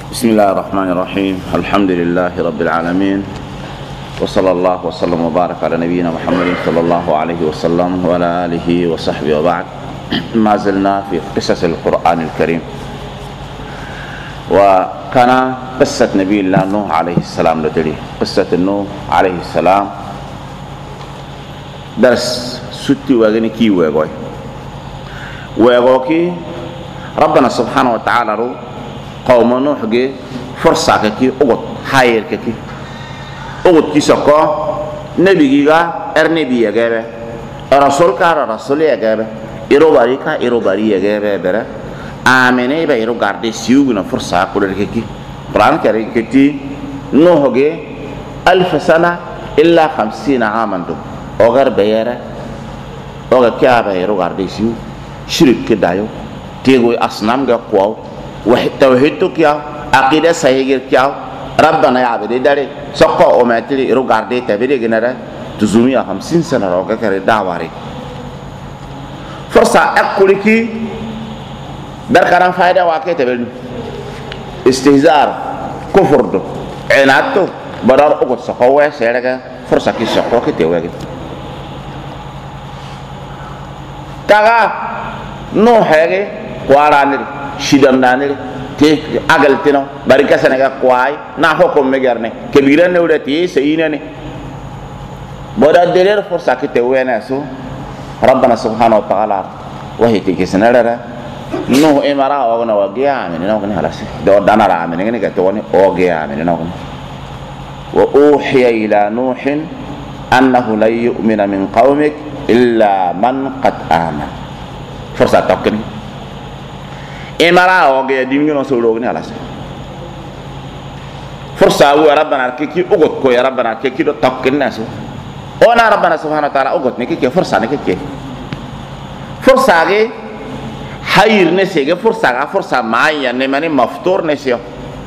بسم الله الرحمن الرحيم. الحمد لله رب العالمين، وصلى الله وسلم وبارك على نبينا محمد صلى الله عليه وسلم وعلى آله وصحبه وبعد. ما زلنا في قصص القرآن الكريم، وكان قصة نبي الله نوح عليه السلام لتلي قصة نوح عليه السلام درس ستي وغني كي وغوكي ربنا سبحانه وتعالى رو قوم نوح جي فرصة كي أغط حير كي أغط كي سكو نبي جيغا نبي يجابه رسول كار رسول يجابه إيرو باري يجابه برا آمنه با إيرو غاردي سيوغنا فرصة كولر كي قرآن كريم كي نوح جي 1000 سنة إلا 50 عاما دو أغر بيرا أغر كيابه إيرو غاردي سيو شرك كدايو تيغوي أصنام جا قواو توحيد كيا عقيدة صحيح كيا ربنا يعبد داري سقى أمتلي رجعدي تبري جنرا تزومي 50 سنة روكا كري دعواري فرصة أقول كي دركان فايدة واقع تبري استهزار كفر دو عناتو بدار أقول سقوا سيرك فرصة كي سقوا كي تواجد كذا نو هذه قارانير shidan danere te agal tino barika senaga kwai na hokom megerne kebiran ne udati sayina ne boda derer forsa kite wena so rabbana subhanahu wa ta'ala wahi ke senara no emara ogna wagia amene no kene halase do danara amene ne gato woni ogia amene no kene wa uhiya ila nuhin annahu la yu'mina min qaumik illa man qad amana forsa tokkini إمارة أوجي دينغنا سولوغني على سه فرصة هو ربنا كيكي أقول كوي ربنا كيكي دو تقكن ناسو أنا ربنا سبحانه وتعالى أقول نكيكي فرصة نكيكي فرصة أجي حير نسيه فرصة معين نماني مفتور نسيه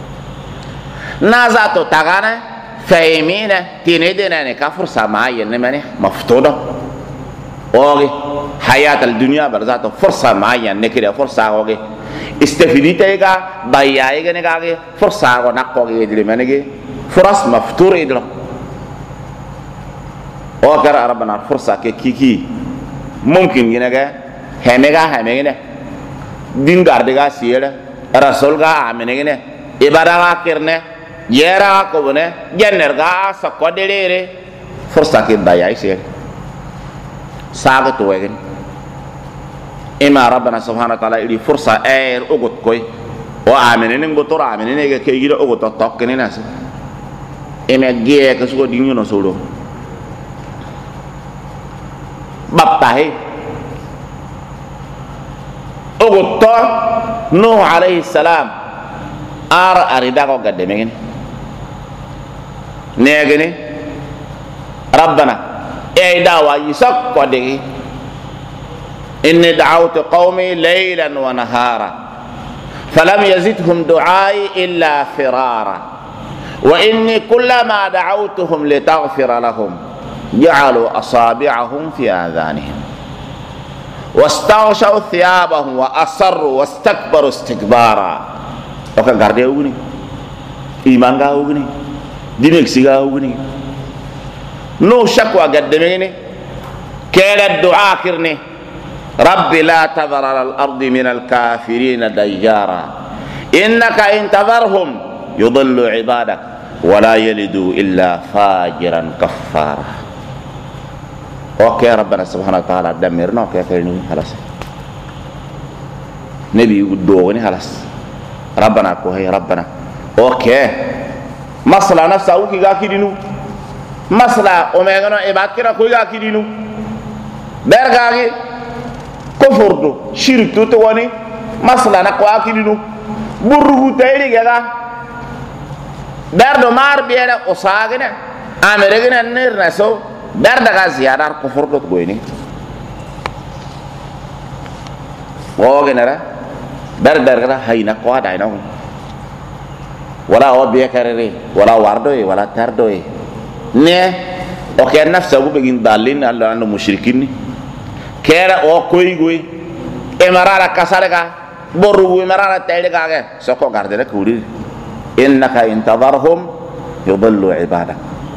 نازاتو تغانا فاهمين تندينا نكا فرصة معين نماني مفتورة أوجي حياة الدنيا برزاتو فرصة معين نكيد فرصة أوجي استفيديتها بايعه نكاغي فرصة ونقوغي يدري منكي فرص مفتور يدرو وكر ربنا فرصة كيكي ممكن ينكا هميغا دين غاردغا سيره رسولغا امنغنه عبادغا كرنه يرا كوبنه جنرغا سكوديري فرصة كي بايعه سير ساغتو وين إما ربنا سبحانه وتعالى إلي فرصة أقول كوي وآمنين نقطر آمنين كي يجي أقول تطاقني ناس إما جيه كسوق دينيو نسولو بابتاهي أقول تو نوح عليه السلام أريداكو قدمين نيجني ربنا دعوة يسق قدمين إني دعوت قومي ليلا ونهارا فلم يزدهم دعائي إلا فرارا وإني كلما دعوتهم لتغفر لهم جعلوا أصابعهم في آذانهم واستغشوا ثيابهم وأصروا واستكبروا استكبارا وكان غاردي أوغني إيمان أوغني دينك سيغا أوغني نو شكوى قدميني كيلا الدعاء كرني رب لا تذر على الأرض من الكافرين ديارا إنك إن تذرهم يضل عبادك ولا يلدوا إلا فاجرا كفارا أوكي ربنا سبحانه وتعالى دمرنا أوكي كرني خلاص نبي يقولوني خلاص ربنا كوهي ربنا أوكي مصلى نفسه أوكي غاكيدينو مصلى أميغنا إباكرا كوي غاكيدينو برغاكي كفر دو شرك دو تواني مثلا نقوا كيدو برغو تايري غا دردو مار بيالا اوساغنا امريغنا نير نسو دردغا زيادار كفر دو بويني وغنرا دردرغا هاينا قوا داينو ولا او بيكارري ولا واردوي ولا تاردوي ني اوكي نفسه بيغين دالين الله انه مشركين kera o koy goy emarara kasarega boru emarara taydega ge soko gardere kuri innaka in tadharhum yudillu ibadak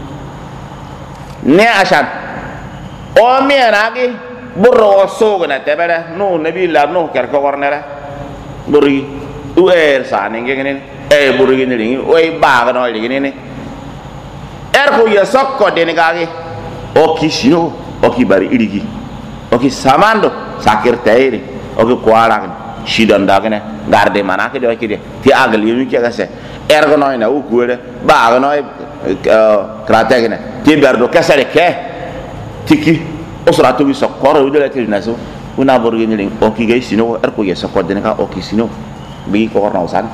ne ashan o mi anagi burro sogna tebere no nabi la no ker ko warnere burgi u sani ngene burgi ni ringi o ba no ringi ni ko ya sokko de ngagi o kishino o ki bari irigi o ki samando sakir tayri o ki kwara shidan dagene garde mana ke do ki ti agal yumi ke gase go no ina u kuere ba no krate gene ti berdo kasare ke tiki o suratu bi sokkoro u dele til naso una borgi ni o ki gay sino ko ya sokko de ka o ki sino bi ko korna usan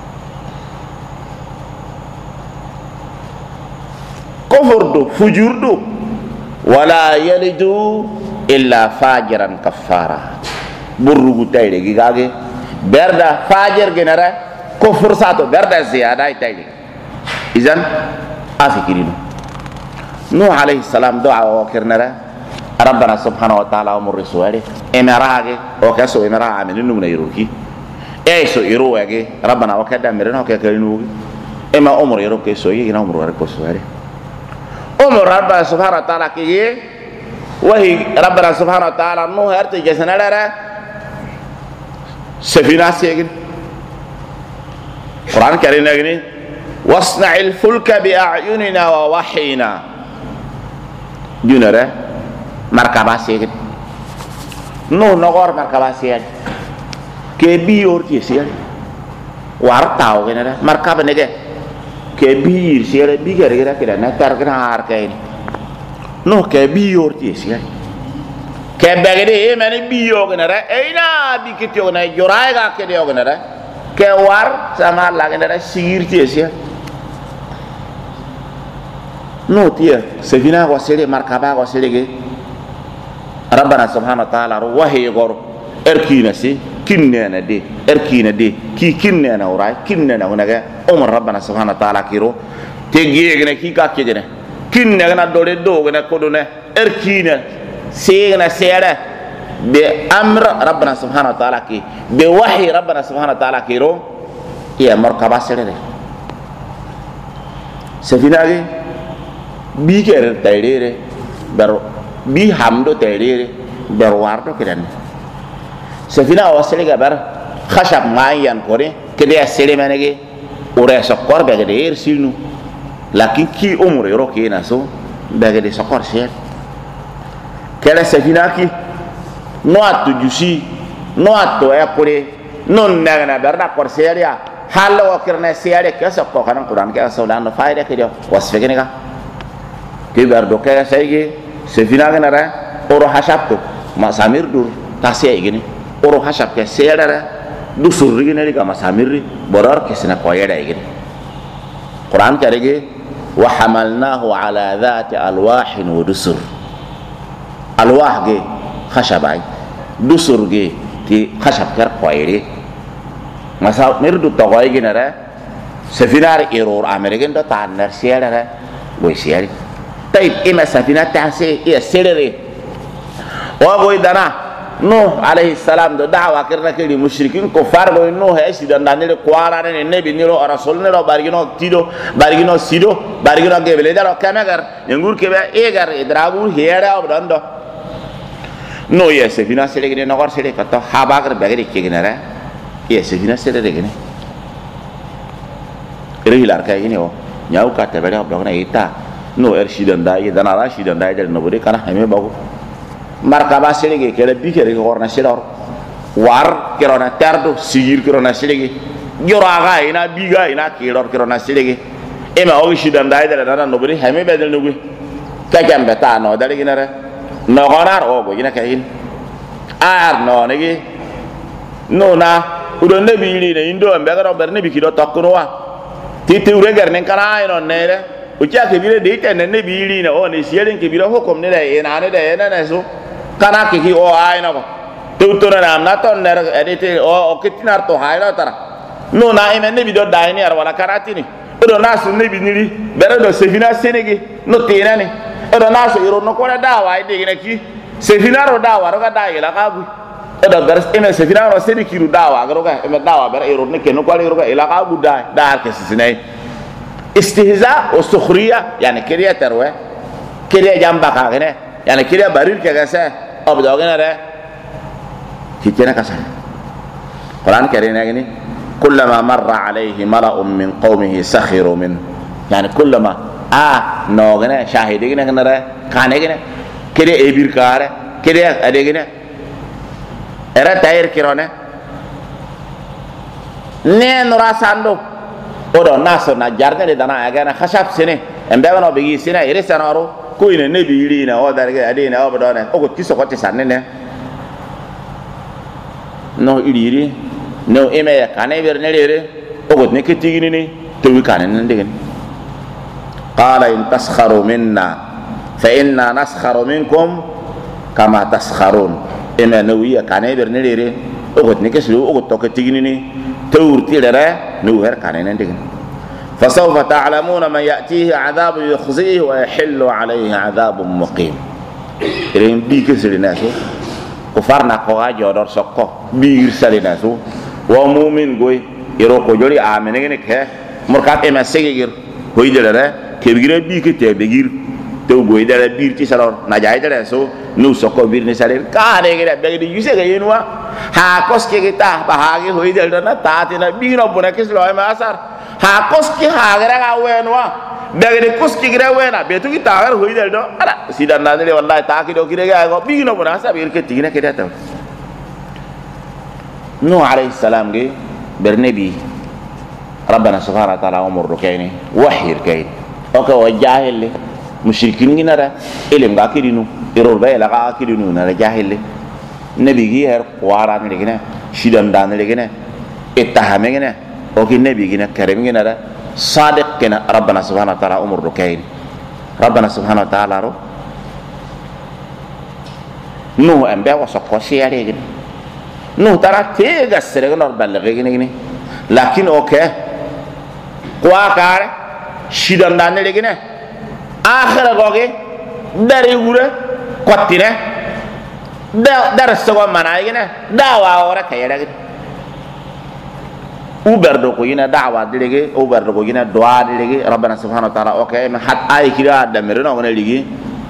kufurdu fujurdu wala yalidu illa fajiran kafara burrugu tayde gi gage berda fajir genara kufur sato berda ziyada tayde izan afikirinu nuh alayhi salam doa wa kirnara rabbana subhanahu wa ta'ala umur risuwari emarage o kaso emara aminu numna iruki eso iruwage rabbana wa kadda mirna ka kalinu ema umur iruki so yi na umur ko suwari umur rabbana subhanahu wa ta'ala ki wahi rabbana subhanahu wa ta'ala nuh arte jasanara سفينة سيجن القرآن الكريم يقول واصنع الفلك بأعيننا ووحينا جنرة مركبة سيجن نو نغور مركبة سيجن كبير سيجن وارتاو جنرة مركبة نجى كبير سيجن بيجر كده كده نتر كده هاركين نو كبير سيجن kebegede mani biyo genere eina bikityo na joraiga kedyo genere ke war sama la genere sigirti esia no tia sefina wasele markaba wasele ge rabbana subhanahu wa ta'ala wahi gor erkina si kinnena de erkina de ki kinnena urai kinnena unaga umar rabbana subhanahu wa ta'ala kiro tegiye gene ki ka kegene kinnena dole do gene kodone erkina سيغنا سيرة بأمر ربنا سبحانه وتعالى كي بوحي ربنا سبحانه وتعالى كي رو هي مركبة سيرة سفينة دي بيكر تيريري بر بي حمدو تيريري برواردو كدن سفينة وصلي بر خشب معين كوري كده سيرة منيجي ورا سكر بغير سينو لكن كي عمر يروح كي ناسو بغير سكر سير kala safinaki no atu jusi no atu ekure non nagana berna korseria halla wakirna siare kasa ko kana quran ka saulan no faida ke dio wasfegene ka ke berdo ka sayge safinaka nara oro hasabto masamir dur tasiya igene oro hasab ke seera du surri ne ka masamirri borar kesna koyeda igene quran karege wa hamalnahu ala dhati alwahin wa dusur alwah ge khashabai dusur ge ti khashab kar qoyri masa mirdu togoy ge nara safinar error american do tanar siara boy siari tayib ima safina tase ya serere wa boy dana nuh alaihi salam do da'wa kirna ke musyrikin kufar boy nuh e sidan danile kwara ne nabi niro rasul niro bargino tido bargino sido bargino ge bele daro kamagar ngur ke be egar idrabu hiera obdando no yes fina sele gene nagor sele kato habagar bagari kegnara yes fina sele de gene rehilar kay gene o nyau ka tabare obdogna ita no ershidan dai dana rashidan dai del no buri kana hame bago markaba sele ge kele bikere ko orna sele war kirona terdo sigir kirona sele ge yoraga ina biga ina kiror kirona sele ge ema o shidan dai del dana no buri hame bedel no gu kagam beta no dal gene no gonar ogo ina kayin ar no negi no na udo ne bili ne indo ambe ga ber ne bikido tokkuno wa titi uregar ne kana ino nere ucha ke bile de ite ne bili ne o ne sielen ke bile hokom ne de ina ne de ne so kana ke ki o ai no tu to na na to ne edite o kitinar to hayra tara no na ime ne bido dai ne ar wala karatini udo na su ne biniri bere do sefina senegi no tina ne edo naso iro no kora dawa ide gina ki se finaro dawa ro ga dai la kabu oda ber eme sefina ro sedi kiru dawa garoga eme dawa ber iro ne kenu kwali roga ila ka budai dar ke sinai istihza wa sukhriya yani kiriya terwe kiriya jamba ka gene yani kiriya barir ke gase obdo gene re kitena kasan Quran karina gini kullama marra alayhi mala'un min qaumihi sakhiru min yani kullama no gene shahidi gene gene re kane gene kiriya ebir kare kiriya ade gene era tayir kirone ne nurasando odo naso na jarne de dana agana khashab sine embe bano bigi sine ire sanaro ko ine ne biiri na o darge ade na o bodone o ko tiso ko tisanne ne no iriri no ime ya kane ber ne rere o ko ne ketigini ni to wi kane ne degen qala in taskharu minna fa inna naskharu minkum kama taskharun ime no wi ya kane ber ne rere o ko ne keslu o ko to ketigini ni تورتي لره نوهر كانين دين فسوف تعلمون من يأتيه عذاب يخزيه ويحل عليه عذاب مقيم إلين بيك سلناسو كفارنا قوا جودر سكو بير سلناسو ومؤمن قوي يروكو جولي آمنين كه مركات إما سيجير هوي دلره كبير بيك تبير تو قوي دلره بير تسالور نجاي دلره سو نو سكو بير نسالين كاره كده بيجي يوسف كينوا hakos ke kita bahagi hoi del dana tatina bino buna kis loy masar hakos ke hagara ga wenwa dagre kus ki gira wena betu ki tagar hoi del do ara sidan na le wallahi ta ki do kire ga go bino buna sa bir ke tigina ke data nuh alayhi salam ge bernabi rabbana subhanahu wa ta'ala umur rukaini wahir kain oka wajahil musyrikin ginara ilim ga kidinu irol ba la ga kidinu na jahil nabi gi her waran legene shidan dan legene ittahame gene o ki nabi gina karim gina da sadiq gina rabbana subhanahu wa ta'ala umur rukain rabbana subhanahu wa ta'ala ro nu ambe wa sokko siare gine nu tara tega sere gno balaghe gine lakin okay kwa kare shidan dan legene akhira goge dari gure kwatire dar sago mana yene dawa ora kayara gid uber do ko yina dawa dilege uber do ko yina doa dilege rabbana subhanahu wa ta'ala okay ma hat ay kira da merino ngone ligi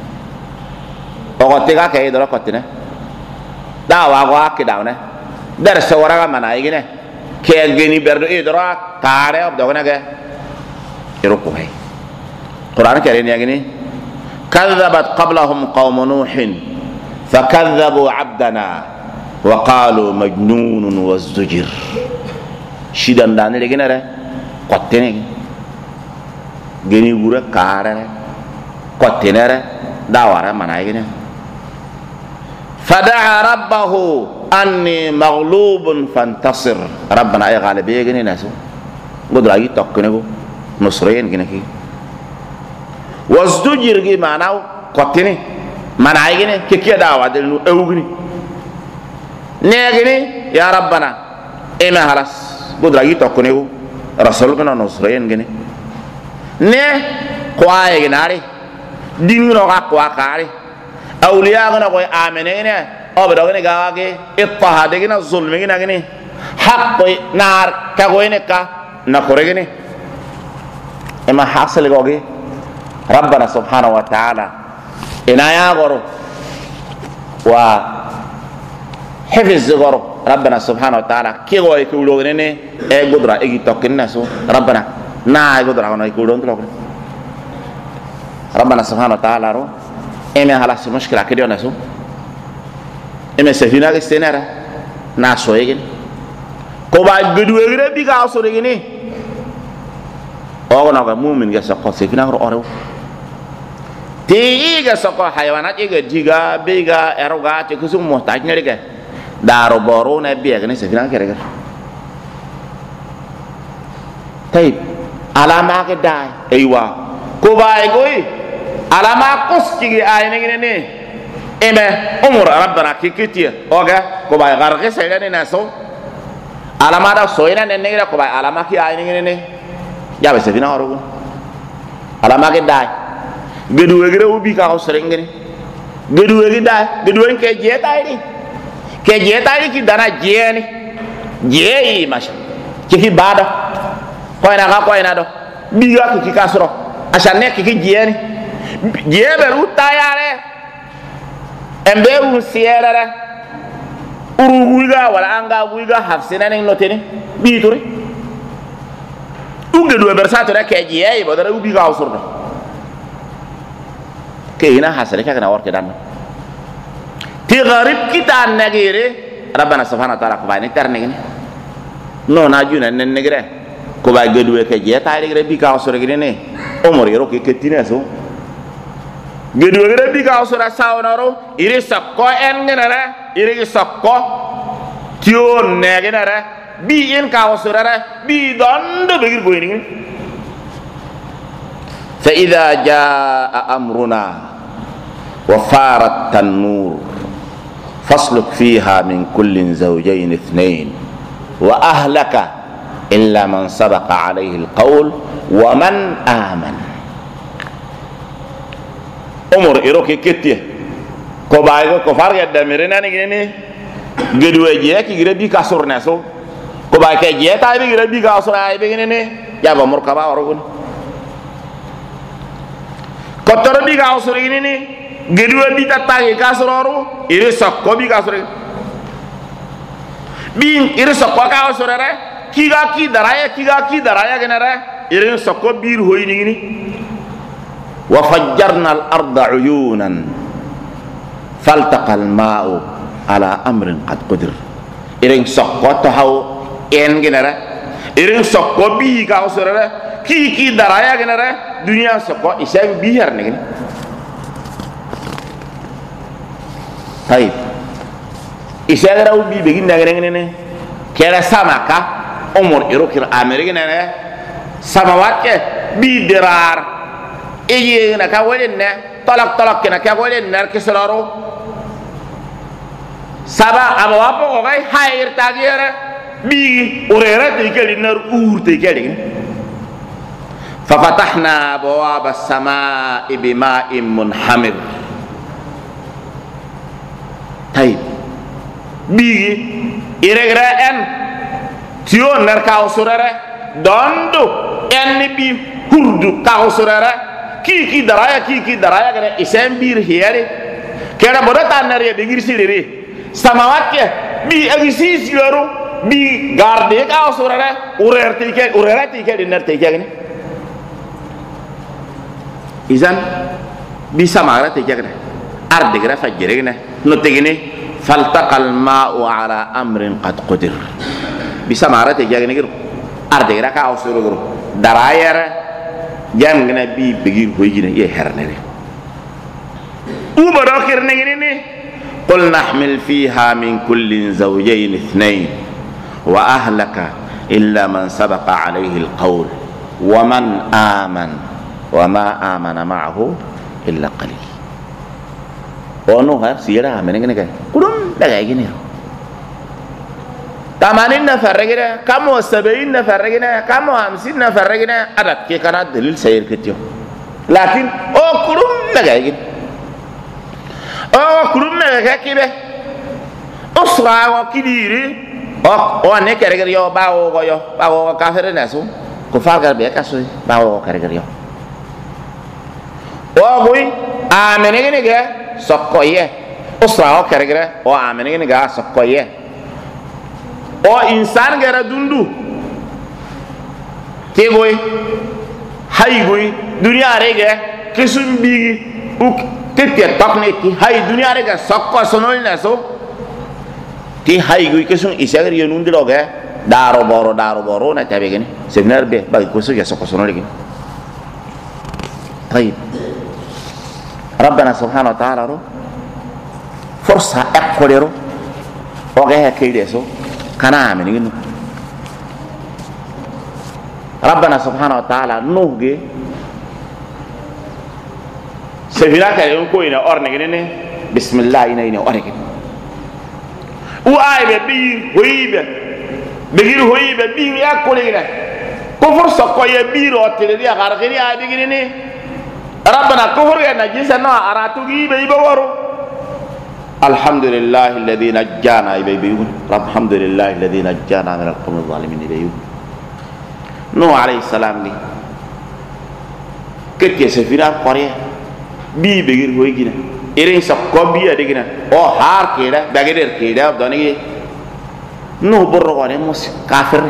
o ko tega kay do ko tine dawa go akidawne dar sago ora mana yene ke geni berdo e do kare ob do ngone ge iro ko hay Quran kare ni yagini kadzabat qablahum qaum nuhin فكذبوا عبدنا وقالوا مجنون وازدجر شيدان دان لغينا ري قوتيني غني غورا كارا قوتيني ري داوارا منايغني فدعا ربه اني مغلوب فانتصر ربنا اي غالب يغني ناسو غدراي توكنيغو نصرين غنكي وازدجر غي معناو قوتيني mana igine kekiya dawa del nu ewgini negini ya rabbana ema halas budra yi tokkone ko rasul kana nusrayen gene ne kwaye ginari dinno ga kwa kare awliya gana ko amene ne obdo gene gawage ittahade gina zulmi gina gene haqqi nar ka goyne ka na kore gene ema hasal goge rabbana subhanahu wa ta'ala inaya goro wa hafiz goro rabbana subhanahu wa ta'ala ki go e kulo ne e gudra e gitokin nasu rabbana na e gudra no e kulo ntlo rabbana subhanahu wa ta'ala ro e me halas mushkila ke diona su e me sefina ke stenera na so e ko ba gudu e re bi ga so re ni o na ga mu'min ga sa ko sefina ro ore tiga soko hayawanat iga jiga bega eroga te kusum muhtaj nyerige daro boro na biya gane sefina kere taib alama ke dai aywa ko bay goy alama kuski ay ne eme umur rabbana kikitiya oga ko bay garge sele ne naso alama da soina ne ne ko bay alama ki ay ne ya be sefina oro alama ke dai gedu wegre ubi ka ko serengene gedu wegi da gedu en ke jeta ini ke je ta ki dana je ni je mash ki bada ko ina ga ko ina do biga ki kasro asane ki je ni je be ruta yare embe un sierara uruguiga wala anga buiga hafsina ning noteni bituri uge do bersato da ke je bo dara ubi ga usurdo ke ina hasale ka kana warke dan ti gharib kita nagire rabbana subhanahu wa ta'ala ko bayni terne ngene no na juna nen negre ko bay gedu ke je ta regre bi ka usure ngene ne omor yero ke ketine so gedu regre bi ka usura sawnaro iri sakko en ngene ra iri sakko tio negene ra bi en ka usura ra bi dondo begir boyni ngene fa idha jaa amruna wa farat tanur فاسلك فيها من كل زوجين اثنين وأهلك إلا من سبق عليه القول ومن آمن أمر إروكي كتير كوبايغو كفار يدمرنا نيجي غدوة جيه كي غربي كسر نسو كوباي كجيه تاي بغربي كسر أي بغني يا بمر كبا أروغون كتر بي كسر ini gedua bita tangi kasororu iri sokko bi kasore bin iri sokko ka kasorere kiga ki daraya genere iri sokko bir hoyni ni wa fajjarna al arda uyunan faltaqa al ma'u ala amrin qad qadir iri sokko to haw en genere iri sokko bi ka kasorere ki daraya genere dunia sokko isem bihar ni طيب إسرائيل رأوا بيجين نعرفينه كلا سماكا أمور إيروكير أمريكا نه سماوات كه بيدرار إيه نكاولين نه طلق كنا كاولين نه كسرارو سبا أبوابو كاي هاير تاجيره بي أوريرة تيجي نار تيجي ففتحنا أبواب السماء بماء منهمر طيب بيجي إرجع أن تيو نركاو سررة دوندو أن بي هردو كاو سررة كي درايا كنا إسم بير هيري كنا بدأ تانريا دعير سيري سماوات كه بي أجسيس يورو بي غاردي كاو سررة أوريرة تيجي دينر تيجي كني إذن بي سماوات تيجي كني أردقرا فجرنا نتجني فالتقى الماء على أمر قد قدر بسمارة تجاهنا كرو أردقرا كأوسرو كرو دراير جامعنا بيجير هويجنا يهرنري وبراكر نجني قل نحمل فيها من كل زوجين اثنين وأهلك إلا من سبق عليه القول ومن آمن وما آمن معه إلا قليل ono har sira amene ngene kay kudum daga gini tamanin na faragina kamo 70 na faragina kamo 50 na faragina adat ke kana dalil sayir ketyo lakin o kudum daga gini o kudum daga kibe usra wa kidiri o ne kereger yo bawo kafere nasu ko fargar be kaso bawo kereger yo o boy amene ngene ge sokkoye usra o keregre o amene ni ga sokkoye o insan gara dundu keboy haygoy dunya rege kesum bigi uk tete takne ti hay dunya rege sokko sonol na so ti haygoy kesum isagar yonundi loge daro boro na tabe gene sebenar be ba ko so ya sokko sonol gene طيب ربنا سبحانه وتعالى رو فرصة أقولي رو وغيها كيدي سو كنا عاملين ربنا سبحانه وتعالى نوغي سفيناك اليوم كوينة أرنجني بسم الله إنا أرنجني وآي بير هويبة بير هويبة بير يأكلنا كفرصة كوي بير أتلدي أغارقني آي بيرني ربنا كفر يا نجيس أنا أراتوجي بيبورو الحمد لله الذي نجانا يبيون رب الحمد لله الذي نجانا من القوم الظالمين يبيون نوح عليه السلام دي كتير سفينة قرية بي بيجر هو يجينا إيرين سكوبي أديكنا أو هار كيدا بيجر كيدا بدوني نوح برو مس كافر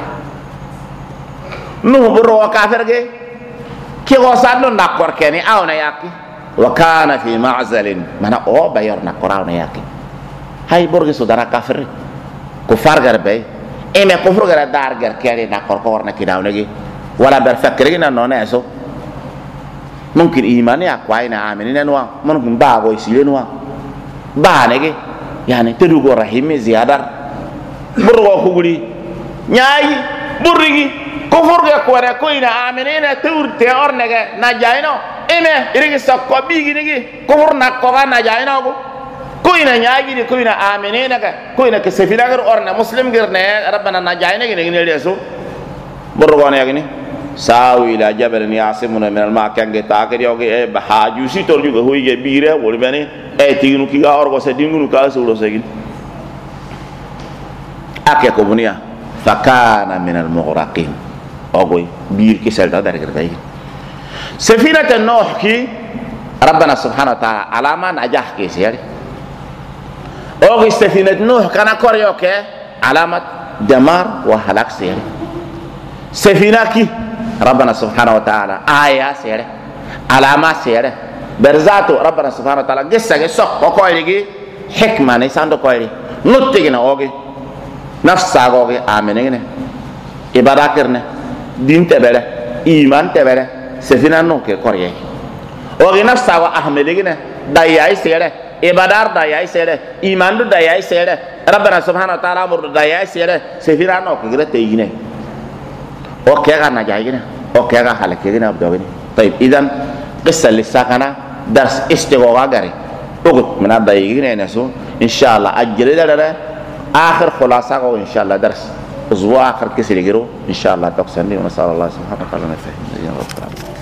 نوح برو كافر كي غوصادو نقر كني أو نياكي وكان في معزل من أو بير نقر أو نياكي هاي برج سودانا كافر كفار غربي إما كفر غير دار غير كيري نقر كورنا كده ونجي ولا برفكرنا نونا يسو ممكن إيماني أقوى آمنين نوا ممكن باغو يسيل نوا بانيجي يعني تدوغو رحيمي زيادة برغو كغولي نياي برغي كفر غير كورا كوينا آمنين تور تيار نجا نجاينو إما إرغي سكوا بيجي نجي كفر نقوغا نجاينو كوينا نياي دي كوينا آمنين نجا كوينا كسفينا غير أورنا مسلم غير نه ربنا نجاينو نجي نليسو برغو نياغني ساوي إلى جبل يعصمنا من الماء كان جتاكر يوكي بحاجوسي ترجو كهوي جبيرة ولبني تيجي نكيا أربعة سدين نكاس ولا سجين أكيد كبنيا فكان من المغرقين أقوي بير كسل تدار كرتاي سفينة النوح كي ربنا سبحانه وتعالى علامة نجاح كيسيري أقوي سفينة النوح كان كوريوك علامة دمار وهلاك سيري سفينة كي ربنا سبحانه وتعالى آية سيرة علامة سيرة برزاتو ربنا سبحانه وتعالى قصة قصة وقويلي حكمة نيسان دو قويلي نتجنا أوغي نفسا أوغي آمنين إبادة كرنا دين تبالة إيمان تبالة سفينة نوكي كوريي أوغي نفسا وأحملين داياي سيرة إبادة داياي سيرة إيمان دو داياي سيرة ربنا سبحانه وتعالى أمر داياي سيرة سفينة نوكي كرة تيجيني اوكي انا جاينا اوكي انا حلقينا بدوين طيب اذا قصه لسه كان درس استغوا غاري اوغت من الدايغين نسو ان شاء الله اجل ده اخر خلاصه ان شاء الله درس اسبوع اخر كسر يجرو ان شاء الله تقسني ونسال الله سبحانه وتعالى نفهم